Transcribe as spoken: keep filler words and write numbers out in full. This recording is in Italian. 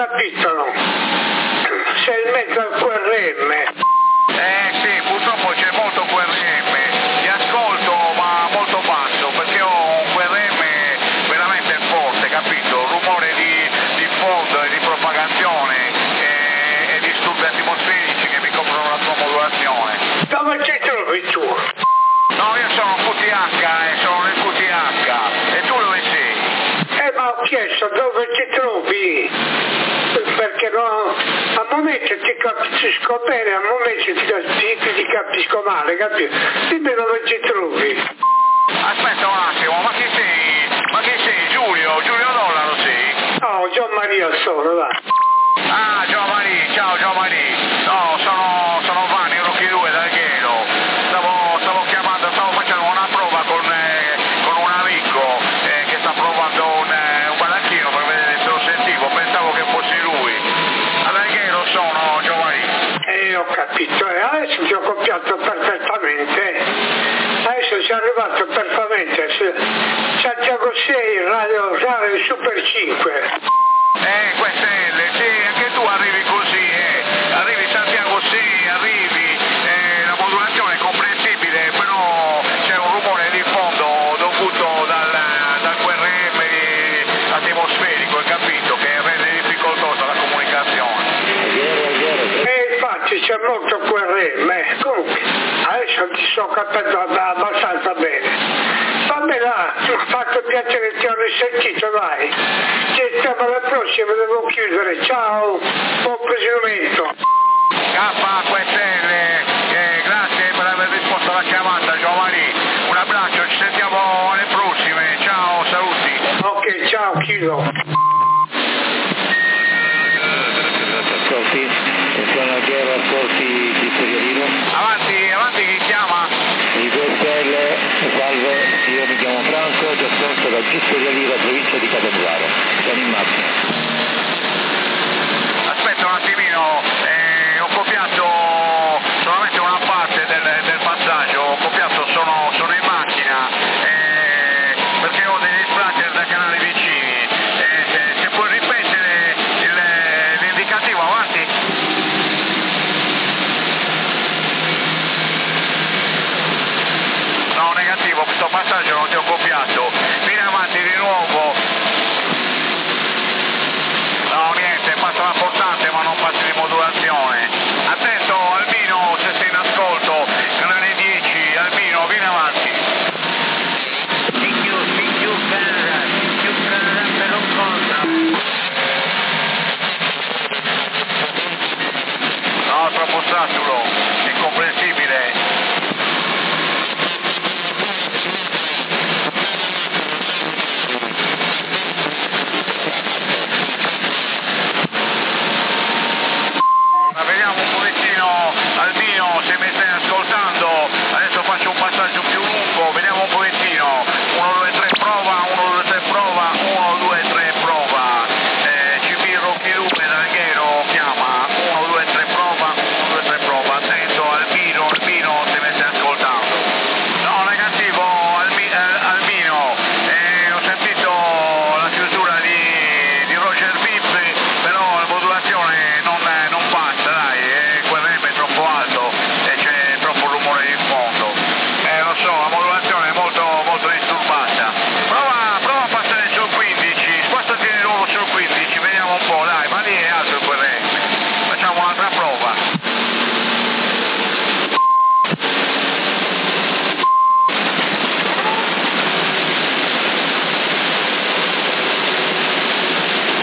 capito. Sei in mezzo al Q R M. Eh sì, purtroppo c'è molto Q R M. Ti ascolto ma molto basso perché ho un Q R M veramente forte, capito? Rumore di, di fondo e di propagazione e, e disturbi atmosferici che mi coprono la tua modulazione. Dove ti trovi tu? No, io sono Q T H, eh, sono nel Q T H. E tu dove sei? Eh, ma ho chiesto dove ti trovi? Perché no, a momento ti capisco bene, a momento ti, ti, ti capisco male, capito? Dimmi dove ti trovi. Aspetta un attimo, ma chi sei? Ma chi sei? Giulio? Giulio Dollaro sei? No, Gian Maria sono, va. Ah, Giovanni, ciao Giovanni. No, sono, sono Vanni, Rocchi due dal Ghero. Stavo, stavo chiamando, stavo facendo una prova con, eh, con un amico eh, che sta provando un, eh, un balacchino per vedere se lo sentivo, pensavo che fossi lui. Ad Alghero sono, Giovanni. Eh, ho capito, eh, adesso ti ho copiato perfettamente. Adesso sei arrivato perfettamente. Santiago sei, Radio, Radio Super cinque. Eh, questa è L, sì, anche tu arrivi così, eh. Arrivi Santiago sì, arrivi, eh, la modulazione è comprensibile, però c'è un rumore di fondo dovuto dal, dal Q R M atmosferico, hai capito, che rende difficoltosa la comunicazione. E infatti c'è molto Q R M, eh. Comunque, adesso ti sto capendo abbastanza bene. Va bene, mi ha fatto piacere, ti ho risentito, vai. Ci stiamo alla prossima, devo chiudere. Ciao, buon proseguimento. K Q S L, eh, grazie per aver risposto alla chiamata, Giovanni. Un abbraccio, ci sentiamo alle prossime. Ciao, saluti. Ok, ciao, chiudo. Ascolti, attenzione al Ghero, ascolti Cristo Violino. Avanti, avanti, chi chiama? I due stelle, salve, io mi chiamo Franco, ti ascolto da Giusto di Oliva, provincia di Catanzaro. Sono in macchina. Aspetta un attimino, eh, ho copiato solamente una parte del, del passaggio, ho copiato, sono, sono in macchina, eh, perché ho degli splatter da canali vicini. Eh, se, se puoi ripetere il, l'indicativo, avanti. No, negativo, questo passaggio non ti ho copiato. Vieni avanti di nuovo. No, niente, passa la portante ma non passi di modulazione. Attento, Albino, se sei in ascolto, canale dieci, Albino, vieni avanti. Di più, di più per, più per, per un conto. No, troppo saturo.